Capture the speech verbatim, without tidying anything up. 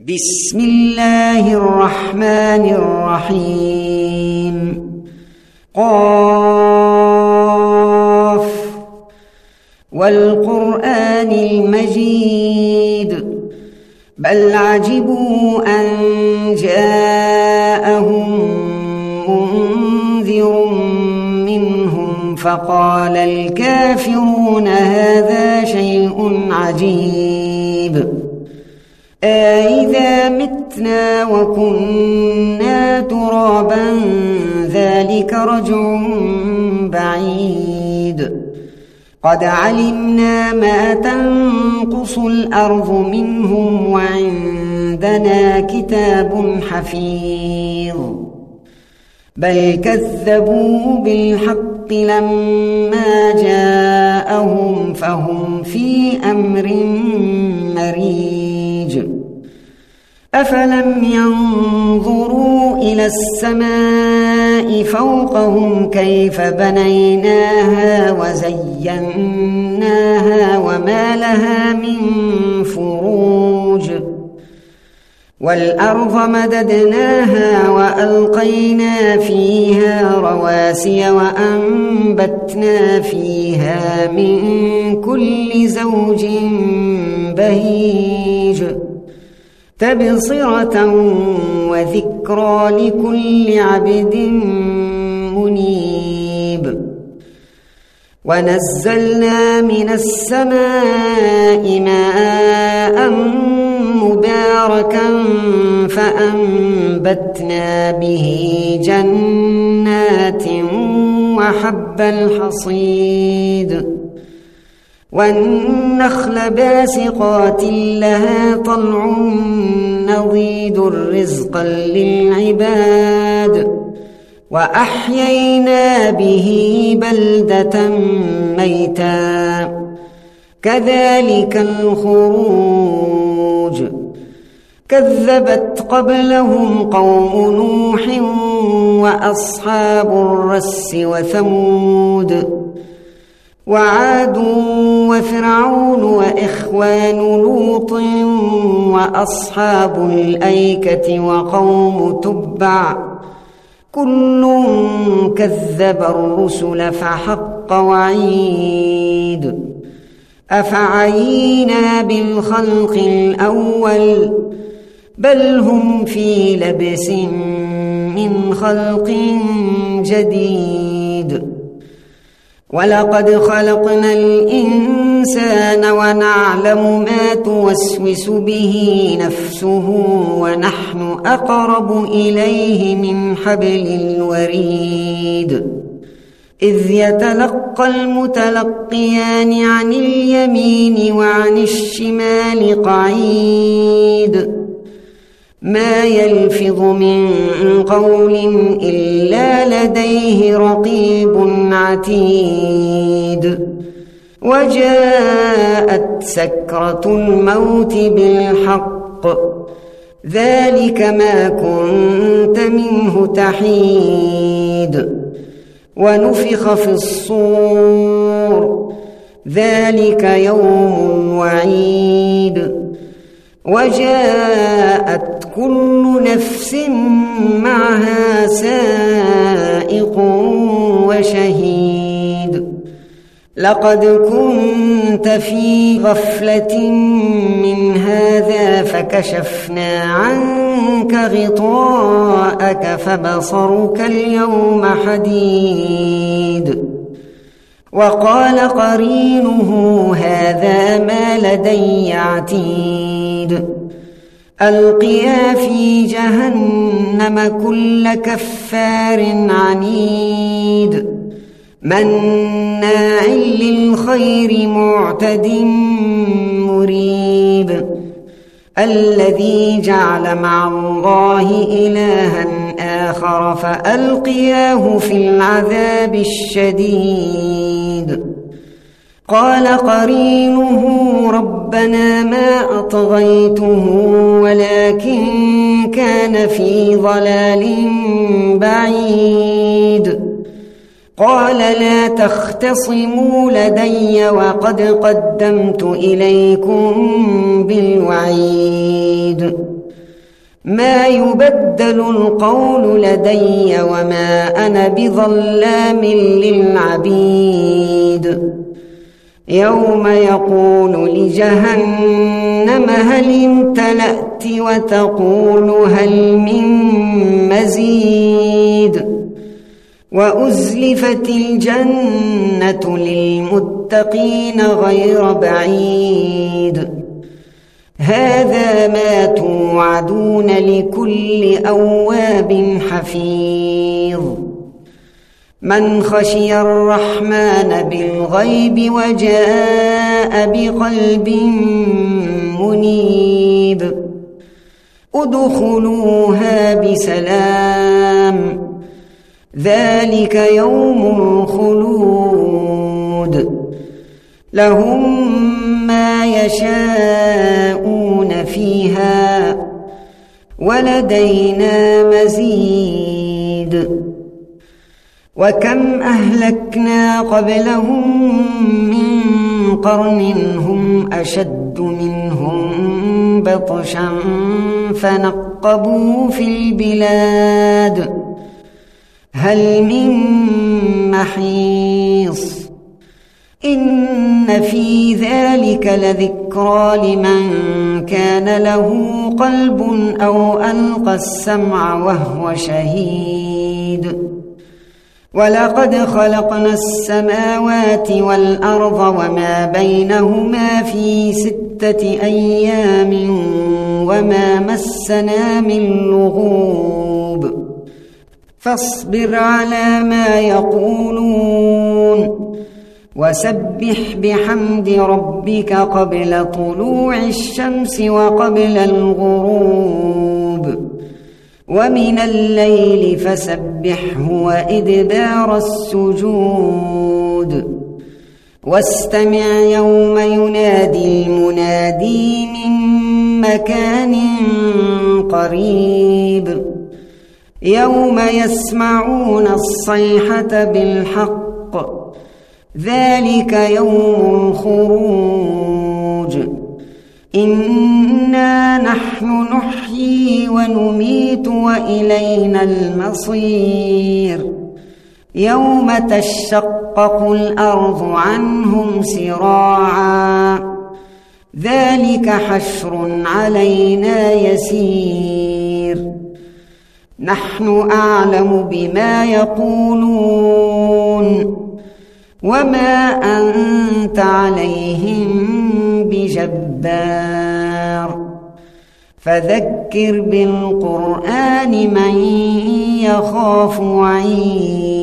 بسم الله الرحمن الرحيم. قاف والقرآن المجيد بل عجبوا أن جاءهم منذر منهم فقال الكافرون هذا شيء عجيب أإذا متنا وكنا ترابا ذلك رجع بعيد قد علمنا ما تنقص الأرض منهم وعندنا كتاب حفيظ بل كذبوا بالحق لما جاءهم فهم في أمر مريج أفلم ينظروا إلى السماء فوقهم كيف بنيناها وزيناها وما لها من فروج والأرض مددناها وألقينا فيها رواسي وأنبتنا فيها من كل زوج بهيج تبصرة وذكرى لكل عبد منيب ونزلنا من السماء ماء مباركا فأنبتنا به جنات وحب الحصيد والنخل باسقات لها طلع نضيد رزقا للعباد وأحيينا به بلدة ميتا كذلك الخروج كذبت قبلهم قوم نوح وأصحاب الرس وثمود وعاد وفرعون وإخوان لوط وأصحاب الأيكة وقوم تبع كل كذب الرسل فحق وعيد أفعينا بالخلق الأول بل هم في لبس من خلق جديد ولقد خلقنا الإنسان ونعلم ما توسوس به نفسه ونحن أقرب إليه من حبل الوريد إذ يتلقى المتلقيان عن اليمين وعن الشمال قعيد ما يلفظ من قول إلا لديه رقيب عتيد وجاءت سكرة الموت بالحق ذلك ما كنت منه تحيد ونفخ في الصور ذلك يوم وعيد وجاءت كل نفس معها سائق وشهيد لقد كنت في غفلة من هذا فكشفنا عنك غطاءك فبصرك اليوم حديد وقال قرينه هذا ما لدي عتيد ألقيا في جهنم كل كفار عنيد مناع للخير معتد مريب الذي جعل مع الله إلها آخر فألقياه في العذاب الشديد قال قرينه ربنا ما أطغيته ولكن كان في ضلال بعيد قال لا تختصموا لدي وقد قدمت إليكم بالوعيد ما يبدل القول لدي وما أنا بظلام للعبيد يوم يقول لجهنم هل امتلأت وتقول هل من مزيد وأزلفت الجنة للمتقين غير بعيد هذا ما توعدون لكل أواب حفيظ من خشي الرحمن بالغيب وجاء بقلب منيب ادخلوها بسلام ذلك يوم الخلود لهم ما يشاءون فيها ولدينا مزيد وكم أهلكنا قبلهم من قرن هم أشد منهم بطشا فنقبوا في البلاد هل من محيص إن في ذلك لذكرى لمن كان له قلب أو ألقى السمع وهو شهيد ولقد خلقنا السماوات والأرض وما بينهما في ستة أيام وما مسنا من لغوب فاصبر على ما يقولون وسبح بحمد ربك قبل طلوع الشمس وقبل الغروب ومن الليل فسبحه وإدبار السجود واستمع يوم ينادي المنادي من مكان قريب يوم يسمعون الصيحة بالحق ذلك يوم الخروج إنا نحن نحيي ونميت وإلينا المصير يوم تشقق الأرض عنهم سراعا ذلك حشر علينا يسير نحن أعلم بما يقولون وما أنت عليهم بجبار فذكر بالقرآن من يخاف وعيد